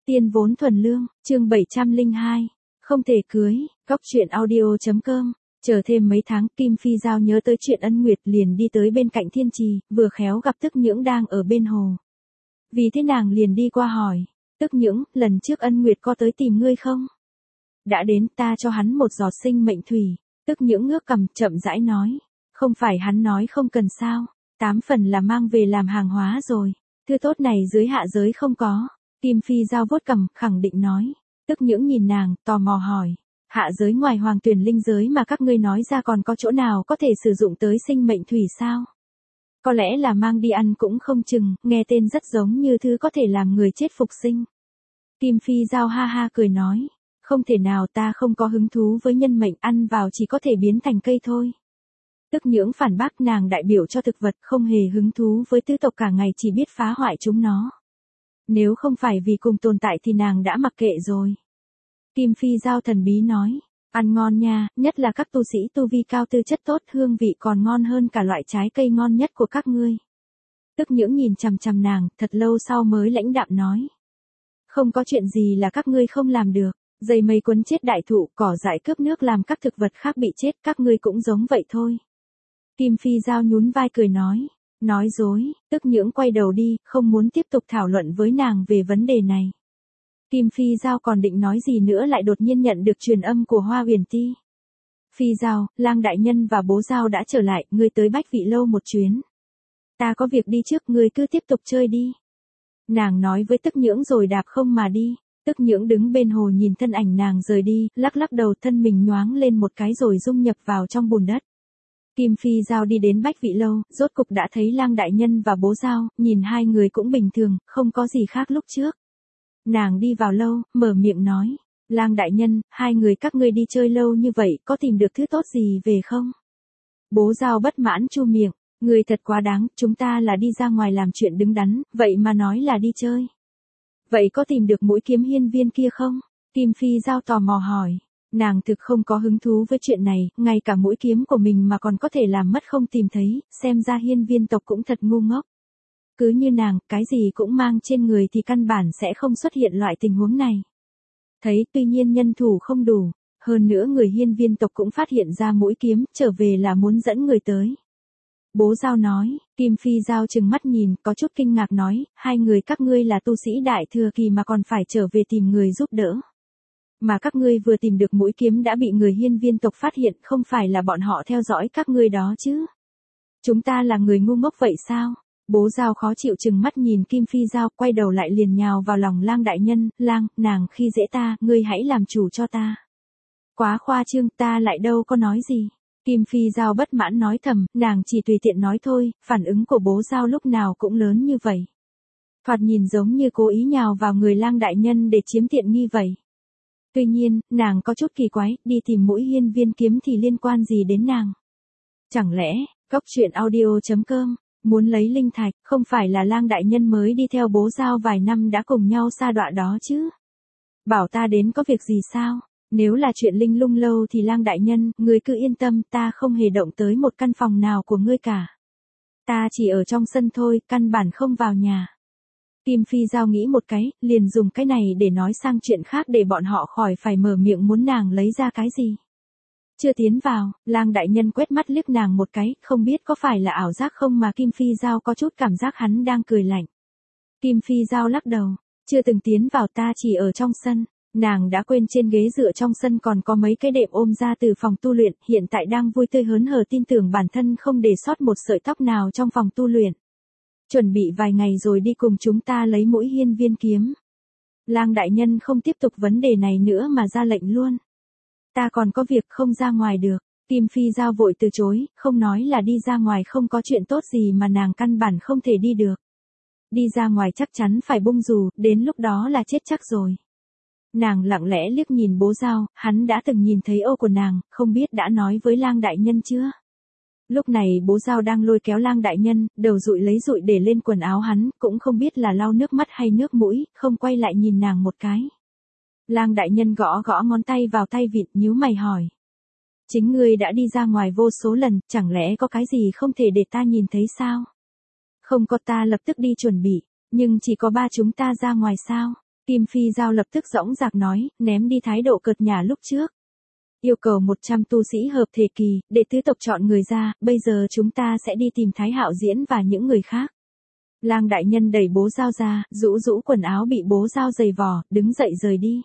Tiên vốn thuần lương, chương 702. Không thể cưới, góc truyện audio.com. Chờ thêm mấy tháng, Kim Phi Giao nhớ tới chuyện Ân Nguyệt liền đi tới bên cạnh Thiên Trì, vừa khéo gặp Tức Nhưỡng đang ở bên hồ. Vì thế nàng liền đi qua hỏi, Tức Nhưỡng, lần trước Ân Nguyệt có tới tìm ngươi không? Đã đến, ta cho hắn một giọt sinh mệnh thủy. Tức Nhưỡng ngước cằm, chậm rãi nói, không phải hắn nói không cần sao, 8 phần là mang về làm hàng hóa rồi, thứ tốt này dưới hạ giới không có. Kim Phi Giao vuốt cằm, khẳng định nói. Tức Nhưỡng nhìn nàng, tò mò hỏi, hạ giới ngoài hoàng tuyển linh giới mà các ngươi nói ra còn có chỗ nào có thể sử dụng tới sinh mệnh thủy sao? Có lẽ là mang đi ăn cũng không chừng, nghe tên rất giống như thứ có thể làm người chết phục sinh. Kim Phi Giao ha ha cười nói, không thể nào, ta không có hứng thú với nhân mệnh, ăn vào chỉ có thể biến thành cây thôi. Tức Nhưỡng phản bác, nàng đại biểu cho thực vật, không hề hứng thú với tứ tộc, cả ngày chỉ biết phá hoại chúng nó. Nếu không phải vì cùng tồn tại thì nàng đã mặc kệ rồi. Kim Phi Giao thần bí nói, ăn ngon nha, nhất là các tu sĩ tu vi cao, tư chất tốt, hương vị còn ngon hơn cả loại trái cây ngon nhất của các ngươi. Tức Nhưỡng nhìn chằm chằm nàng, thật lâu sau mới lãnh đạm nói, không có chuyện gì là các ngươi không làm được. Dây mây quấn chết đại thụ, cỏ dại cướp nước làm các thực vật khác bị chết, các ngươi cũng giống vậy thôi. Kim Phi Giao nhún vai cười nói dối. Tức Nhưỡng quay đầu đi, không muốn tiếp tục thảo luận với nàng về vấn đề này. Kim Phi Giao còn định nói gì nữa lại đột nhiên nhận được truyền âm của Hoa Huyền Ti. Phi Giao, Lang đại nhân và bố Giao đã trở lại, ngươi tới Bách Vị lâu một chuyến. Ta có việc đi trước, ngươi cứ tiếp tục chơi đi. Nàng nói với Tức Nhưỡng rồi đạp không mà đi. Tức Nhưỡng đứng bên hồ nhìn thân ảnh nàng rời đi, lắc lắc đầu, thân mình nhoáng lên một cái rồi dung nhập vào trong bùn đất. Kim Phi Giao đi đến Bách Vị lâu, rốt cục đã thấy Lang đại nhân và bố Giao, nhìn hai người cũng bình thường, không có gì khác lúc trước. Nàng đi vào lâu, mở miệng nói, Lang đại nhân, hai người các ngươi đi chơi lâu như vậy, có tìm được thứ tốt gì về không? Bố Giao bất mãn chu miệng, người thật quá đáng, chúng ta là đi ra ngoài làm chuyện đứng đắn, vậy mà nói là đi chơi. Vậy có tìm được mũi kiếm hiên viên kia không? Kim Phi Giao tò mò hỏi. Nàng thực không có hứng thú với chuyện này, ngay cả mũi kiếm của mình mà còn có thể làm mất không tìm thấy, xem ra hiên viên tộc cũng thật ngu ngốc. Cứ như nàng, cái gì cũng mang trên người thì căn bản sẽ không xuất hiện loại tình huống này. Thấy tuy nhiên nhân thủ không đủ, hơn nữa người hiên viên tộc cũng phát hiện ra mũi kiếm, trở về là muốn dẫn người tới. Bố Giao nói, Kim Phi Giao trừng mắt nhìn, có chút kinh ngạc nói, hai người các ngươi là tu sĩ đại thừa kỳ mà còn phải trở về tìm người giúp đỡ. Mà các ngươi vừa tìm được mũi kiếm đã bị người hiên viên tộc phát hiện, không phải là bọn họ theo dõi các ngươi đó chứ? Chúng ta là người ngu ngốc vậy sao? Bố Giao khó chịu trừng mắt nhìn Kim Phi Giao, quay đầu lại liền nhào vào lòng Lang đại nhân, Lang, nàng khi dễ ta, ngươi hãy làm chủ cho ta. Quá khoa trương, ta lại đâu có nói gì. Kim Phi Giao bất mãn nói thầm, nàng chỉ tùy tiện nói thôi, phản ứng của bố Giao lúc nào cũng lớn như vậy. Thoạt nhìn giống như cố ý nhào vào người Lang đại nhân để chiếm tiện nghi vậy. Tuy nhiên, nàng có chút kỳ quái, đi tìm mũi hiên viên kiếm thì liên quan gì đến nàng? Chẳng lẽ, góc truyện audio.com, muốn lấy linh thạch, không phải là Lang đại nhân mới đi theo bố Giao vài năm đã cùng nhau sa đọa đó chứ? Bảo ta đến có việc gì sao? Nếu là chuyện linh lung lâu thì Lang đại nhân, ngươi cứ yên tâm, ta không hề động tới một căn phòng nào của ngươi cả. Ta chỉ ở trong sân thôi, căn bản không vào nhà. Kim Phi Giao nghĩ một cái, liền dùng cái này để nói sang chuyện khác để bọn họ khỏi phải mở miệng muốn nàng lấy ra cái gì. Chưa tiến vào, Lang đại nhân quét mắt liếc nàng một cái, không biết có phải là ảo giác không mà Kim Phi Giao có chút cảm giác hắn đang cười lạnh. Kim Phi Giao lắc đầu, chưa từng tiến vào, ta chỉ ở trong sân. Nàng đã quên trên ghế dựa trong sân còn có mấy cái đệm ôm ra từ phòng tu luyện, hiện tại đang vui tươi hớn hở tin tưởng bản thân không để sót một sợi tóc nào trong phòng tu luyện. Chuẩn bị vài ngày rồi đi cùng chúng ta lấy mũi hiên viên kiếm. Lang đại nhân không tiếp tục vấn đề này nữa mà ra lệnh luôn. Ta còn có việc không ra ngoài được. Kim Phi Giao vội từ chối, không nói là đi ra ngoài không có chuyện tốt gì mà nàng căn bản không thể đi được. Đi ra ngoài chắc chắn phải bung dù, đến lúc đó là chết chắc rồi. Nàng lặng lẽ liếc nhìn bố Giao, hắn đã từng nhìn thấy ô của nàng, không biết đã nói với Lang đại nhân chưa? Lúc này bố Giao đang lôi kéo Lang đại nhân, đầu dụi lấy dụi để lên quần áo hắn, cũng không biết là lau nước mắt hay nước mũi, không quay lại nhìn nàng một cái. Lang đại nhân gõ gõ ngón tay vào tay vịn, nhíu mày hỏi. Chính ngươi đã đi ra ngoài vô số lần, chẳng lẽ có cái gì không thể để ta nhìn thấy sao? Không có, ta lập tức đi chuẩn bị, nhưng chỉ có ba chúng ta ra ngoài sao? Kim Phi Giao lập tức dõng dạc nói, ném đi thái độ cợt nhả lúc trước. Yêu cầu 100 tu sĩ hợp thể kỳ, để tứ tộc chọn người ra, bây giờ chúng ta sẽ đi tìm Thái Hạo Diễn và những người khác. Lang đại nhân đẩy Bố Giao ra, rũ rũ quần áo bị Bố Giao giày vò, đứng dậy rời đi.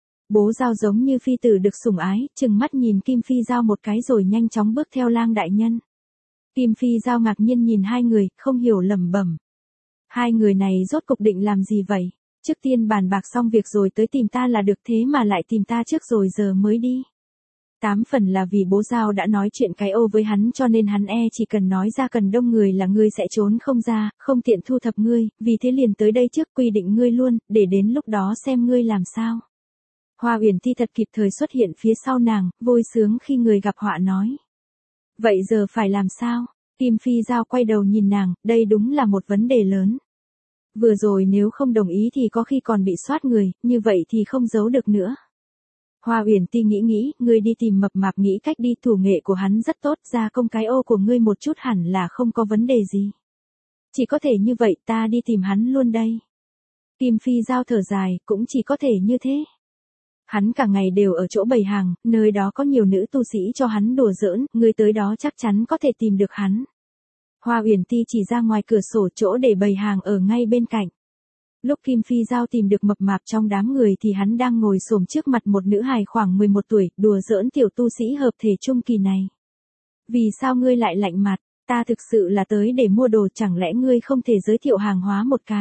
Bố Giao giống như phi tử được sủng ái, trừng mắt nhìn Kim Phi Giao một cái rồi nhanh chóng bước theo Lang đại nhân. Kim Phi Giao ngạc nhiên nhìn hai người, không hiểu lẩm bẩm. Hai người này rốt cục định làm gì vậy? Trước tiên bàn bạc xong việc rồi tới tìm ta là được, thế mà lại tìm ta trước rồi giờ mới đi. 8 phần là vì Bố Giao đã nói chuyện cái ô với hắn cho nên hắn chỉ cần nói ra cần đông người là ngươi sẽ trốn không ra, không tiện thu thập ngươi, vì thế liền tới đây trước quy định ngươi luôn, để đến lúc đó xem ngươi làm sao. Hoa Uyển Ti thật kịp thời xuất hiện phía sau nàng, vui sướng khi người gặp họa nói. Vậy giờ phải làm sao? Kim Phi Giao quay đầu nhìn nàng, đây đúng là một vấn đề lớn. Vừa rồi nếu không đồng ý thì có khi còn bị soát người, như vậy thì không giấu được nữa. Hoa Uyển Ti nghĩ, ngươi đi tìm Mập Mạp nghĩ cách đi, thủ nghệ của hắn rất tốt, ra công cái ô của ngươi một chút hẳn là không có vấn đề gì. Chỉ có thể như vậy, ta đi tìm hắn luôn đây. Kim Phi Giao thở dài, cũng chỉ có thể như thế. Hắn cả ngày đều ở chỗ bày hàng, nơi đó có nhiều nữ tu sĩ cho hắn đùa giỡn, ngươi tới đó chắc chắn có thể tìm được hắn. Hoa Uyển Ti chỉ ra ngoài cửa sổ chỗ để bày hàng ở ngay bên cạnh. Lúc Kim Phi Giao tìm được Mập Mạp trong đám người thì hắn đang ngồi xổm trước mặt một nữ hài khoảng 11 tuổi, đùa giỡn tiểu tu sĩ hợp thể trung kỳ này. Vì sao ngươi lại lạnh mặt, ta thực sự là tới để mua đồ, chẳng lẽ ngươi không thể giới thiệu hàng hóa một cái?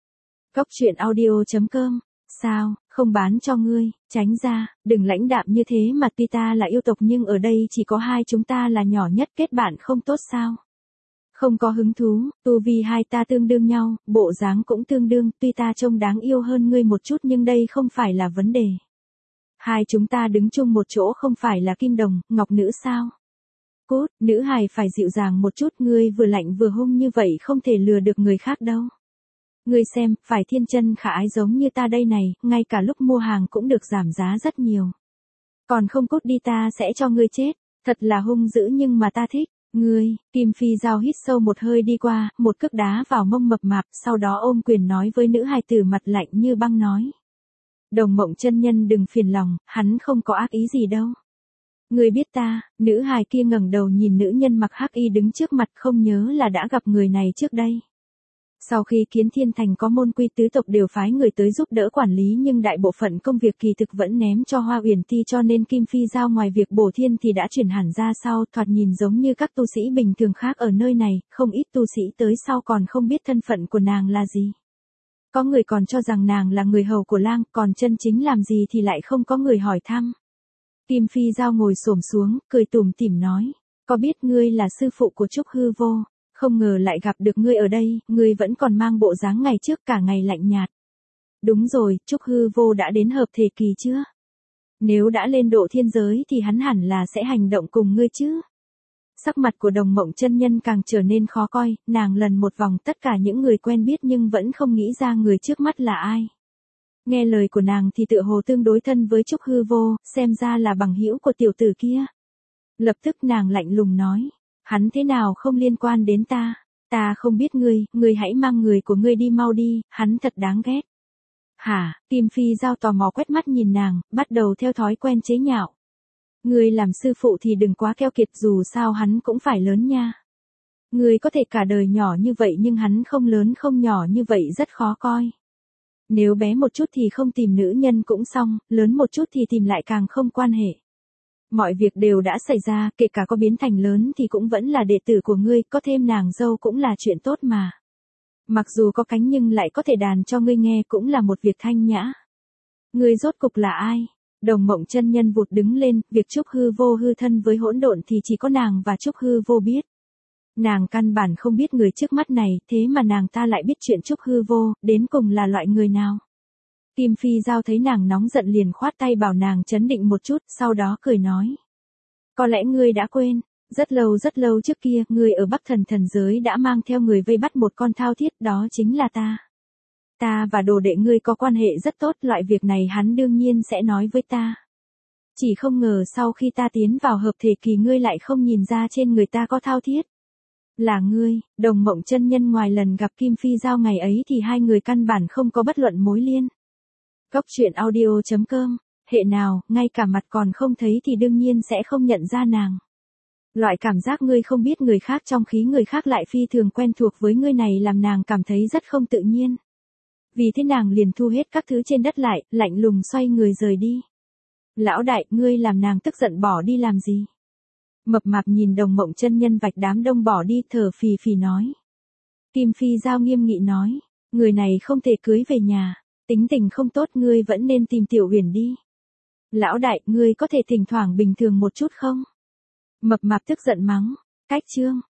Cóc truyện audio.com, sao, không bán cho ngươi, tránh ra, đừng lãnh đạm như thế mà, tuy ta là yêu tộc nhưng ở đây chỉ có hai chúng ta là nhỏ nhất, kết bạn không tốt sao? Không có hứng thú, tu vi hai ta tương đương nhau, bộ dáng cũng tương đương, tuy ta trông đáng yêu hơn ngươi một chút nhưng đây không phải là vấn đề. Hai chúng ta đứng chung một chỗ không phải là kim đồng, ngọc nữ sao? Cút, nữ hài phải dịu dàng một chút, ngươi vừa lạnh vừa hung như vậy không thể lừa được người khác đâu. Ngươi xem, phải thiên chân khả ái giống như ta đây này, ngay cả lúc mua hàng cũng được giảm giá rất nhiều. Còn không cút đi ta sẽ cho ngươi chết, thật là hung dữ nhưng mà ta thích. Ngươi, Kim Phi Giao hít sâu một hơi đi qua, một cước đá vào mông Mập Mạp, sau đó ôm quyền nói với nữ hài tử mặt lạnh như băng nói. Đồng Mộng chân nhân đừng phiền lòng, hắn không có ác ý gì đâu. Ngươi biết ta, nữ hài kia ngẩng đầu nhìn nữ nhân mặc hắc y đứng trước mặt, không nhớ là đã gặp người này trước đây. Sau khi Kiến Thiên Thành có môn quy tứ tộc đều phái người tới giúp đỡ quản lý nhưng đại bộ phận công việc kỳ thực vẫn ném cho Hoa Uyển Ti cho nên Kim Phi Giao ngoài việc bổ thiên thì đã chuyển hẳn ra sau, thoạt nhìn giống như các tu sĩ bình thường khác ở nơi này, không ít tu sĩ tới sau còn không biết thân phận của nàng là gì. Có người còn cho rằng nàng là người hầu của Lang, còn chân chính làm gì thì lại không có người hỏi thăm. Kim Phi Giao ngồi xổm xuống, cười tủm tỉm nói, có biết ngươi là sư phụ của Trúc Hư Vô? Không ngờ lại gặp được ngươi ở đây, ngươi vẫn còn mang bộ dáng ngày trước cả ngày lạnh nhạt. Đúng rồi, Trúc Hư Vô đã đến hợp thể kỳ chưa? Nếu đã lên độ thiên giới thì hắn hẳn là sẽ hành động cùng ngươi chứ? Sắc mặt của Đồng Mộng chân nhân càng trở nên khó coi, nàng lần một vòng tất cả những người quen biết nhưng vẫn không nghĩ ra người trước mắt là ai. Nghe lời của nàng thì tựa hồ tương đối thân với Trúc Hư Vô, xem ra là bằng hữu của tiểu tử kia. Lập tức nàng lạnh lùng nói. Hắn thế nào không liên quan đến ta, ta không biết ngươi hãy mang người của ngươi đi mau đi, hắn thật đáng ghét. Hả, Kim Phi Giao tò mò quét mắt nhìn nàng, bắt đầu theo thói quen chế nhạo. Ngươi làm sư phụ thì đừng quá keo kiệt, dù sao hắn cũng phải lớn nha. Ngươi có thể cả đời nhỏ như vậy nhưng hắn không lớn không nhỏ như vậy rất khó coi. Nếu bé một chút thì không tìm nữ nhân cũng xong, lớn một chút thì tìm lại càng không quan hệ. Mọi việc đều đã xảy ra, kể cả có biến thành lớn thì cũng vẫn là đệ tử của ngươi, có thêm nàng dâu cũng là chuyện tốt mà. Mặc dù có cánh nhưng lại có thể đàn cho ngươi nghe cũng là một việc thanh nhã. Ngươi rốt cục là ai? Đồng Mộng chân nhân vụt đứng lên, việc Trúc Hư Vô hư thân với hỗn độn thì chỉ có nàng và Trúc Hư Vô biết. Nàng căn bản không biết người trước mắt này, thế mà nàng ta lại biết chuyện Trúc Hư Vô, đến cùng là loại người nào. Kim Phi Giao thấy nàng nóng giận liền khoát tay bảo nàng trấn định một chút, sau đó cười nói. Có lẽ ngươi đã quên, rất lâu trước kia, ngươi ở Bắc Thần thần giới đã mang theo người vây bắt một con thao thiết, đó chính là ta. Ta và đồ đệ ngươi có quan hệ rất tốt, loại việc này hắn đương nhiên sẽ nói với ta. Chỉ không ngờ sau khi ta tiến vào hợp thể kỳ ngươi lại không nhìn ra trên người ta có thao thiết. Là ngươi, Đồng Mộng chân nhân ngoài lần gặp Kim Phi Giao ngày ấy thì hai người căn bản không có bất luận mối liên. Góc truyện audio.com, hệ nào, ngay cả mặt còn không thấy thì đương nhiên sẽ không nhận ra nàng. Loại cảm giác ngươi không biết người khác trong khi người khác lại phi thường quen thuộc với ngươi này làm nàng cảm thấy rất không tự nhiên. Vì thế nàng liền thu hết các thứ trên đất lại, lạnh lùng xoay người rời đi. Lão đại, ngươi làm nàng tức giận bỏ đi làm gì? Mập mạp nhìn Đồng Mộng chân nhân vạch đám đông bỏ đi thở phì phì nói. Kim Phi Giao nghiêm nghị nói, người này không thể cưới về nhà, tính tình không tốt ngươi vẫn nên tìm Tiểu Uyển đi. Lão đại, ngươi có thể thỉnh thoảng bình thường một chút không? Mập mạp tức giận mắng, cách chương.